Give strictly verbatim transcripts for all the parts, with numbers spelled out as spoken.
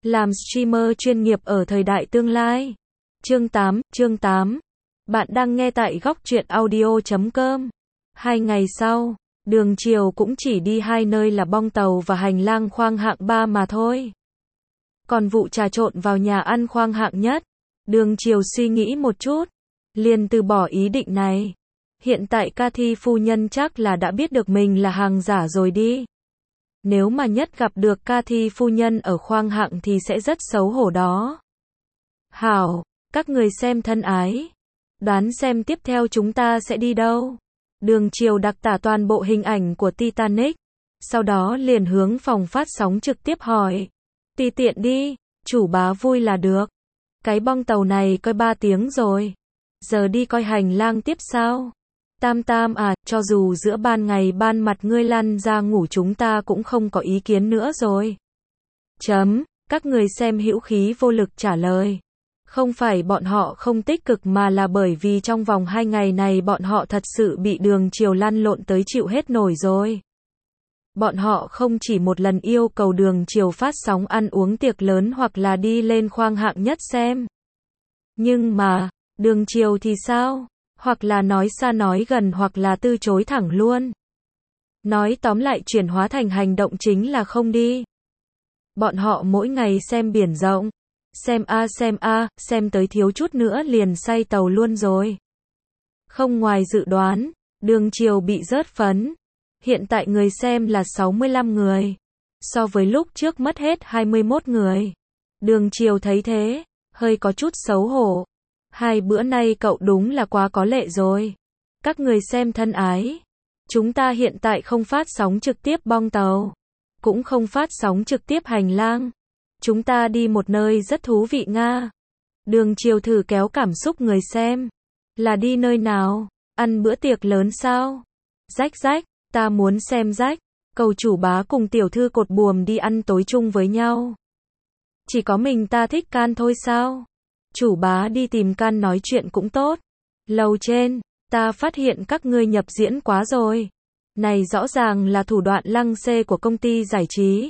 Làm streamer chuyên nghiệp ở thời đại tương lai. Chương tám, chương tám. Bạn đang nghe tại góc truyện audio chấm com. Hai ngày sau, Đường Chiều cũng chỉ đi hai nơi là bong tàu và hành lang khoang hạng ba mà thôi. Còn vụ trà trộn vào nhà ăn khoang hạng nhất, Đường Chiều suy nghĩ một chút, liền từ bỏ ý định này. Hiện tại Cathy phu nhân chắc là đã biết được mình là hàng giả rồi đi. Nếu mà nhất gặp được Cathy phu nhân ở khoang hạng thì sẽ rất xấu hổ đó. Hảo, các người xem thân ái. Đoán xem tiếp theo chúng ta sẽ đi đâu? Đường Chiều đặc tả toàn bộ hình ảnh của Titanic. Sau đó liền hướng phòng phát sóng trực tiếp hỏi. Tùy tiện đi, chủ bá vui là được. Cái bong tàu này coi ba tiếng rồi. Giờ đi coi hành lang tiếp sao? Tam Tam à, cho dù giữa ban ngày ban mặt ngươi lăn ra ngủ chúng ta cũng không có ý kiến nữa rồi. Chấm, các người xem hữu khí vô lực trả lời. Không phải bọn họ không tích cực mà là bởi vì trong vòng hai ngày này bọn họ thật sự bị Đường Chiều lăn lộn tới chịu hết nổi rồi. Bọn họ không chỉ một lần yêu cầu Đường Chiều phát sóng ăn uống tiệc lớn hoặc là đi lên khoang hạng nhất xem. Nhưng mà, Đường Chiều thì sao? Hoặc là nói xa nói gần hoặc là từ chối thẳng luôn. Nói tóm lại chuyển hóa thành hành động chính là không đi. Bọn họ mỗi ngày xem biển rộng. Xem a xem a, xem tới thiếu chút nữa liền say tàu luôn rồi. Không ngoài dự đoán, Đường Chiều bị rớt phấn. Hiện tại người xem là sáu mươi lăm người. So với lúc trước mất hết hai mươi mốt người. Đường Chiều thấy thế, hơi có chút xấu hổ. Hai bữa nay cậu đúng là quá có lệ rồi. Các người xem thân ái. Chúng ta hiện tại không phát sóng trực tiếp bong tàu. Cũng không phát sóng trực tiếp hành lang. Chúng ta đi một nơi rất thú vị Nga. Đường Chiều thử kéo cảm xúc người xem. Là đi nơi nào? Ăn bữa tiệc lớn sao? Rách rách, ta muốn xem rách. Cầu chủ bá cùng tiểu thư cột buồm đi ăn tối chung với nhau. Chỉ có mình ta thích Can thôi sao? Chủ bá đi tìm Can nói chuyện cũng tốt. Lầu trên, ta phát hiện các ngươi nhập diễn quá rồi. Này rõ ràng là thủ đoạn lăng xê của công ty giải trí.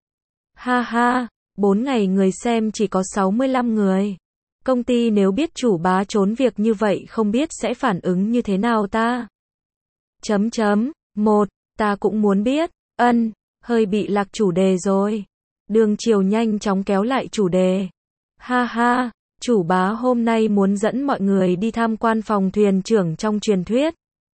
Ha ha, bốn ngày người xem chỉ có sáu mươi lăm người. Công ty nếu biết chủ bá trốn việc như vậy không biết sẽ phản ứng như thế nào ta? Chấm chấm, một, ta cũng muốn biết, ân, hơi bị lạc chủ đề rồi. Đường Chiều nhanh chóng kéo lại chủ đề. Ha ha. Chủ bá hôm nay muốn dẫn mọi người đi tham quan phòng thuyền trưởng trong truyền thuyết.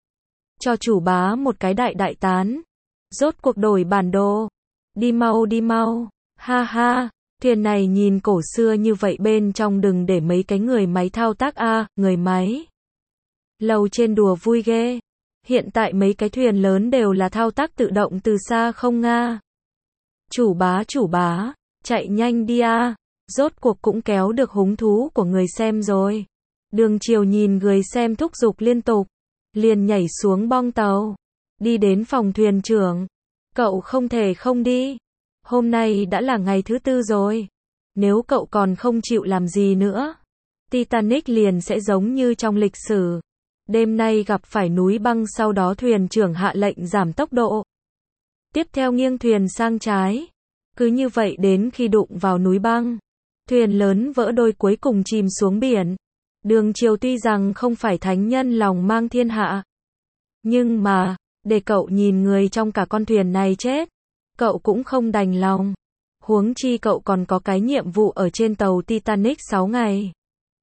Cho chủ bá một cái đại đại tán. Rốt cuộc đổi bản đồ. Đi mau đi mau. Ha ha, thuyền này nhìn cổ xưa như vậy bên trong đừng để mấy cái người máy thao tác a, à, người máy. Lầu trên đùa vui ghê. Hiện tại mấy cái thuyền lớn đều là thao tác tự động từ xa không Nga. Chủ bá chủ bá, chạy nhanh đi a. À. Rốt cuộc cũng kéo được hứng thú của người xem rồi. Đường Chiều nhìn người xem thúc giục liên tục. Liền nhảy xuống bong tàu. Đi đến phòng thuyền trưởng. Cậu không thể không đi. Hôm nay đã là ngày thứ tư rồi. Nếu cậu còn không chịu làm gì nữa. Titanic liền sẽ giống như trong lịch sử. Đêm nay gặp phải núi băng sau đó thuyền trưởng hạ lệnh giảm tốc độ. Tiếp theo nghiêng thuyền sang trái. Cứ như vậy đến khi đụng vào núi băng. Thuyền lớn vỡ đôi cuối cùng chìm xuống biển. Đường Chiều tuy rằng không phải thánh nhân lòng mang thiên hạ. Nhưng mà, để cậu nhìn người trong cả con thuyền này chết. Cậu cũng không đành lòng. Huống chi cậu còn có cái nhiệm vụ ở trên tàu Titanic sáu ngày.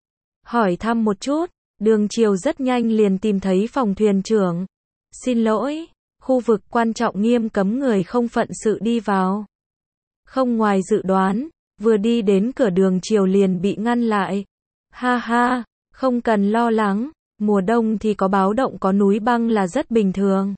Hỏi thăm một chút, Đường Chiều rất nhanh liền tìm thấy phòng thuyền trưởng. Xin lỗi, khu vực quan trọng nghiêm cấm người không phận sự đi vào. Không ngoài dự đoán. Vừa đi đến cửa Đường Chiều liền bị ngăn lại. Ha ha, không cần lo lắng, mùa đông thì có báo động có núi băng là rất bình thường.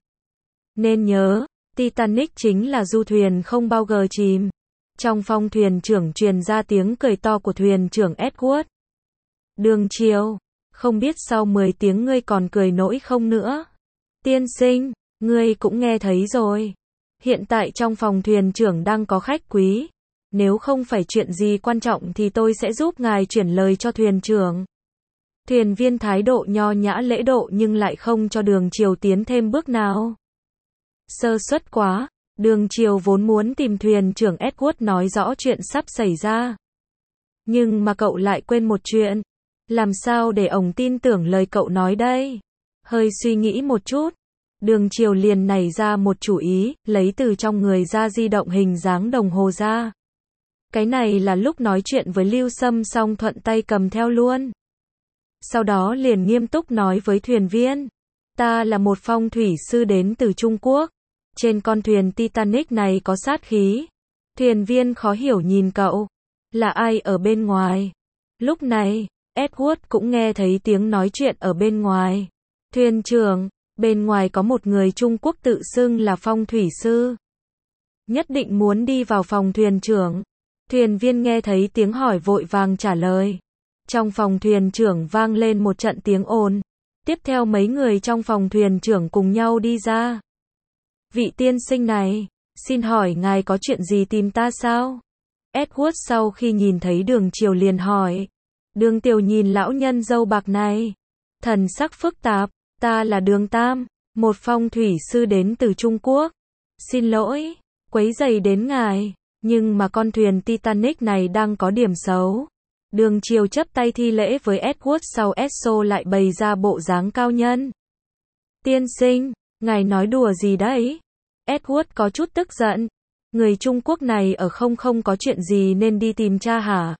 Nên nhớ, Titanic chính là du thuyền không bao giờ chìm. Trong phòng thuyền trưởng truyền ra tiếng cười to của thuyền trưởng Edward. Đường Chiều, không biết sau mười tiếng ngươi còn cười nỗi không nữa. Tiên sinh, ngươi cũng nghe thấy rồi. Hiện tại trong phòng thuyền trưởng đang có khách quý. Nếu không phải chuyện gì quan trọng thì tôi sẽ giúp ngài chuyển lời cho thuyền trưởng. Thuyền viên thái độ nho nhã lễ độ nhưng lại không cho Đường Chiều tiến thêm bước nào. Sơ suất quá, Đường Triều vốn muốn tìm thuyền trưởng Edward nói rõ chuyện sắp xảy ra. Nhưng mà cậu lại quên một chuyện. Làm sao để ổng tin tưởng lời cậu nói đây? Hơi suy nghĩ một chút, Đường Triều liền nảy ra một chủ ý, lấy từ trong người ra di động hình dáng đồng hồ ra. Cái này là lúc nói chuyện với Lưu Sâm xong thuận tay cầm theo luôn. Sau đó liền nghiêm túc nói với thuyền viên. Ta là một phong thủy sư đến từ Trung Quốc. Trên con thuyền Titanic này có sát khí. Thuyền viên khó hiểu nhìn cậu. Là ai ở bên ngoài? Lúc này, Edward cũng nghe thấy tiếng nói chuyện ở bên ngoài. Thuyền trưởng, bên ngoài có một người Trung Quốc tự xưng là phong thủy sư. Nhất định muốn đi vào phòng thuyền trưởng. Thuyền viên nghe thấy tiếng hỏi vội vàng trả lời. Trong phòng thuyền trưởng vang lên một trận tiếng ồn. Tiếp theo mấy người trong phòng thuyền trưởng cùng nhau đi ra. Vị tiên sinh này, xin hỏi ngài có chuyện gì tìm ta sao? Edward sau khi nhìn thấy Đường Triều liền hỏi. Đường Tiểu nhìn lão nhân râu bạc này. Thần sắc phức tạp, ta là Đường Tam, một phong thủy sư đến từ Trung Quốc. Xin lỗi, quấy rầy đến ngài, nhưng mà con thuyền Titanic này đang có điểm xấu. Đường Triều chấp tay thi lễ với Edward sau Esso lại bày ra bộ dáng cao nhân. Tiên sinh, ngài nói đùa gì đấy? Edward có chút tức giận. Người Trung Quốc này ở không không có chuyện gì nên đi tìm cha hả?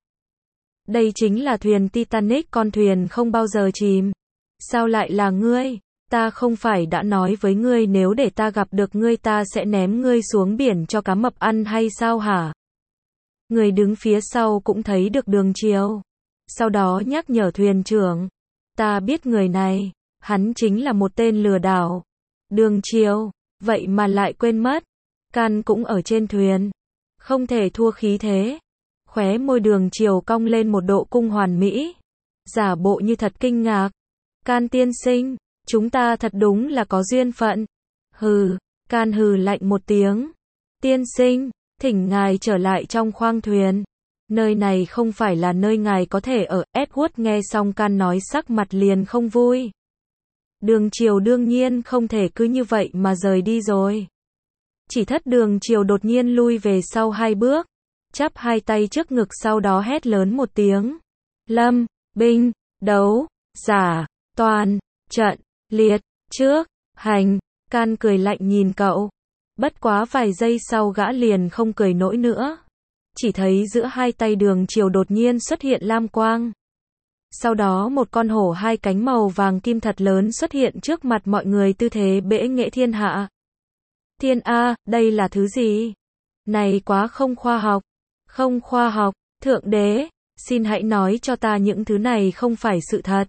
Đây chính là thuyền Titanic, con thuyền không bao giờ chìm. Sao lại là ngươi? Ta không phải đã nói với ngươi nếu để ta gặp được ngươi ta sẽ ném ngươi xuống biển cho cá mập ăn hay sao hả? Người đứng phía sau cũng thấy được Đường Triều. Sau đó nhắc nhở thuyền trưởng. Ta biết người này, hắn chính là một tên lừa đảo. Đường Triều, vậy mà lại quên mất. Can cũng ở trên thuyền. Không thể thua khí thế. Khóe môi Đường Triều cong lên một độ cung hoàn mỹ. Giả bộ như thật kinh ngạc. Can tiên sinh, chúng ta thật đúng là có duyên phận. Hừ, Can hừ lạnh một tiếng. Tiên sinh, thỉnh ngài trở lại trong khoang thuyền. Nơi này không phải là nơi ngài có thể ở. Edward nghe xong Can nói sắc mặt liền không vui. Đường Triều đương nhiên không thể cứ như vậy mà rời đi rồi. Chỉ thất Đường Triều đột nhiên lui về sau hai bước. Chắp hai tay trước ngực sau đó hét lớn một tiếng. Lâm, binh, đấu, giả, toàn, trận, liệt, trước, hành. Can cười lạnh nhìn cậu. Bất quá vài giây sau gã liền không cười nổi nữa. Chỉ thấy giữa hai tay Đường Triều đột nhiên xuất hiện lam quang. Sau đó một con hổ hai cánh màu vàng kim thật lớn xuất hiện trước mặt mọi người tư thế bẽ nghệ thiên hạ. Thiên A, đây là thứ gì? Này quá không khoa học. Không khoa học, Thượng Đế, xin hãy nói cho ta những thứ này không phải sự thật.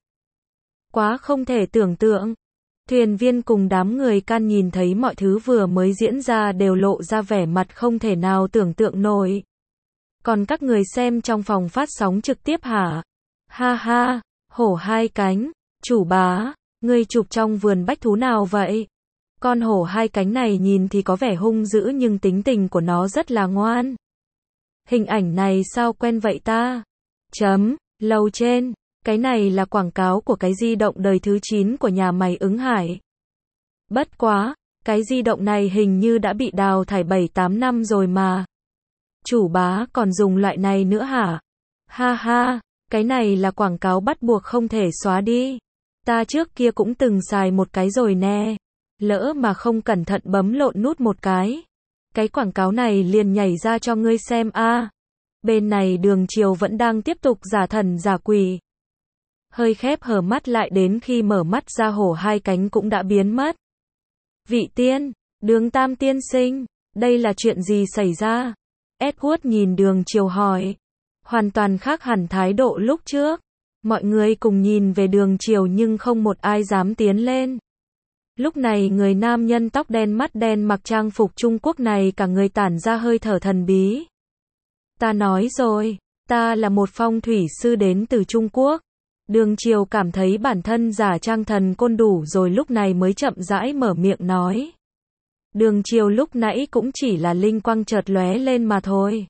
Quá không thể tưởng tượng. Thuyền viên cùng đám người Can nhìn thấy mọi thứ vừa mới diễn ra đều lộ ra vẻ mặt không thể nào tưởng tượng nổi. Còn các người xem trong phòng phát sóng trực tiếp hả? Ha ha, hổ hai cánh, chủ bá, ngươi chụp trong vườn bách thú nào vậy? Con hổ hai cánh này nhìn thì có vẻ hung dữ nhưng tính tình của nó rất là ngoan. Hình ảnh này sao quen vậy ta? Chấm, lầu trên, cái này là quảng cáo của cái di động đời thứ chín của nhà máy Ứng Hải. Bất quá, cái di động này hình như đã bị đào thải bảy tám năm rồi mà. Chủ bá còn dùng loại này nữa hả? Ha ha, cái này là quảng cáo bắt buộc không thể xóa đi. Ta trước kia cũng từng xài một cái rồi nè. Lỡ mà không cẩn thận bấm lộn nút một cái. Cái quảng cáo này liền nhảy ra cho ngươi xem a. À. Bên này Đường Triều vẫn đang tiếp tục giả thần giả quỷ. Hơi khép hờ mắt lại đến khi mở mắt ra hổ hai cánh cũng đã biến mất. Vị tiên, Đường Tam tiên sinh, đây là chuyện gì xảy ra? Edward nhìn Đường Triều hỏi. Hoàn toàn khác hẳn thái độ lúc trước. Mọi người cùng nhìn về Đường Triều nhưng không một ai dám tiến lên. Lúc này người nam nhân tóc đen mắt đen mặc trang phục Trung Quốc này cả người tản ra hơi thở thần bí. Ta nói rồi, ta là một phong thủy sư đến từ Trung Quốc. Đường Triều cảm thấy bản thân giả trang thần côn đủ rồi lúc này mới chậm rãi mở miệng nói. Đường Triều lúc nãy cũng chỉ là linh quang chợt lóe lên mà thôi.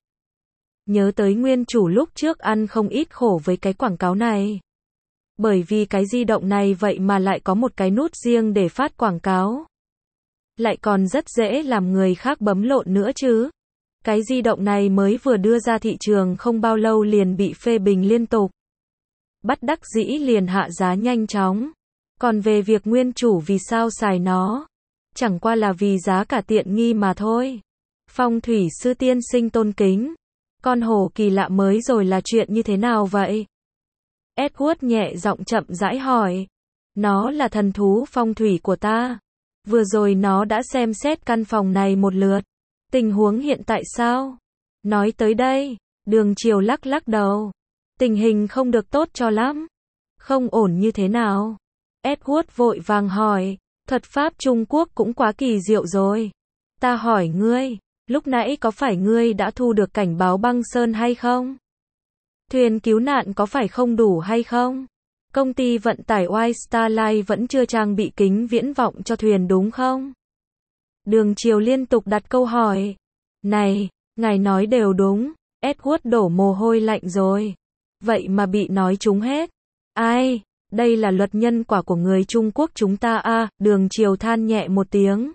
Nhớ tới nguyên chủ lúc trước ăn không ít khổ với cái quảng cáo này. Bởi vì cái di động này vậy mà lại có một cái nút riêng để phát quảng cáo. lại còn rất dễ làm người khác bấm lộn nữa chứ. Cái di động này mới vừa đưa ra thị trường không bao lâu liền bị phê bình liên tục. Bất đắc dĩ liền hạ giá nhanh chóng. Còn về việc nguyên chủ vì sao xài nó, chẳng qua là vì giá cả tiện nghi mà thôi. Phong thủy sư tiên sinh tôn kính, con hổ kỳ lạ mới rồi là chuyện như thế nào vậy? Edward nhẹ giọng chậm rãi hỏi. Nó là thần thú phong thủy của ta. Vừa rồi nó đã xem xét căn phòng này một lượt. Tình huống hiện tại sao? Nói tới đây, Đường Chiều lắc lắc đầu. Tình hình không được tốt cho lắm. Không ổn như thế nào? Edward vội vàng hỏi. Thuật pháp Trung Quốc cũng quá kỳ diệu rồi. Ta hỏi ngươi, lúc nãy có phải ngươi đã thu được cảnh báo băng sơn hay không? Thuyền cứu nạn có phải không đủ hay không? Công ty vận tải White Star Line vẫn chưa trang bị kính viễn vọng cho thuyền đúng không? Đường Chiều liên tục đặt câu hỏi. Này, ngài nói đều đúng. Edward đổ mồ hôi lạnh rồi. Vậy mà bị nói trúng hết. Ai, đây là luật nhân quả của người Trung Quốc chúng ta à, Đường Chiều than nhẹ một tiếng.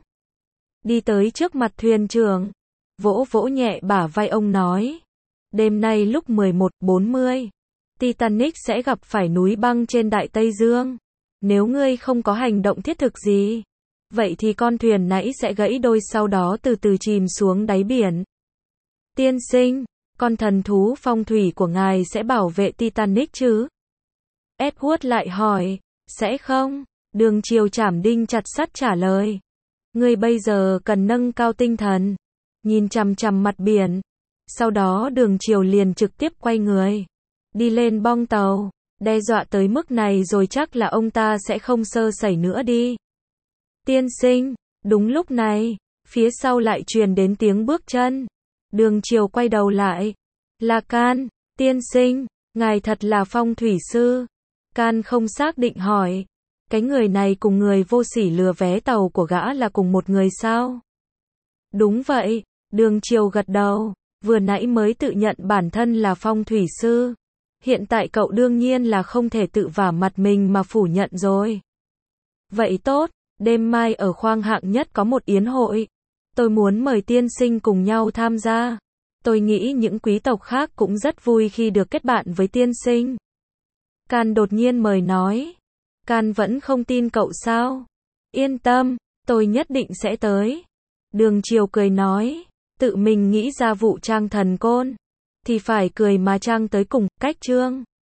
Đi tới trước mặt thuyền trưởng. Vỗ vỗ nhẹ bả vai ông nói. Đêm nay lúc mười một bốn mươi, Titanic sẽ gặp phải núi băng trên Đại Tây Dương. Nếu ngươi không có hành động thiết thực gì, vậy thì con thuyền nãy sẽ gãy đôi sau đó từ từ chìm xuống đáy biển. Tiên sinh, con thần thú phong thủy của ngài sẽ bảo vệ Titanic chứ? Edward lại hỏi. Sẽ không? Đường Chiều chảm đinh chặt sắt trả lời. Ngươi bây giờ cần nâng cao tinh thần, nhìn chằm chằm mặt biển. Sau đó Đường Chiều liền trực tiếp quay người, đi lên bong tàu. Đe dọa tới mức này rồi chắc là ông ta sẽ không sơ sẩy nữa đi. Tiên sinh, đúng lúc này, phía sau lại truyền đến tiếng bước chân. Đường Chiều quay đầu lại. Là Can, tiên sinh, ngài thật là phong thủy sư. Can không xác định hỏi. Cái người này cùng người vô sỉ lừa vé tàu của gã là cùng một người sao? Đúng vậy, Đường Chiều gật đầu. Vừa nãy mới tự nhận bản thân là phong thủy sư. Hiện tại cậu đương nhiên là không thể tự vả mặt mình mà phủ nhận rồi. Vậy tốt, đêm mai ở khoang hạng nhất có một yến hội. Tôi muốn mời tiên sinh cùng nhau tham gia. Tôi nghĩ những quý tộc khác cũng rất vui khi được kết bạn với tiên sinh. Can đột nhiên mời nói. Can vẫn không tin cậu sao? Yên tâm, tôi nhất định sẽ tới. Đường Chiều cười nói. Tự mình nghĩ ra vụ trang thần côn thì phải cười mà trang tới cùng, cách chương.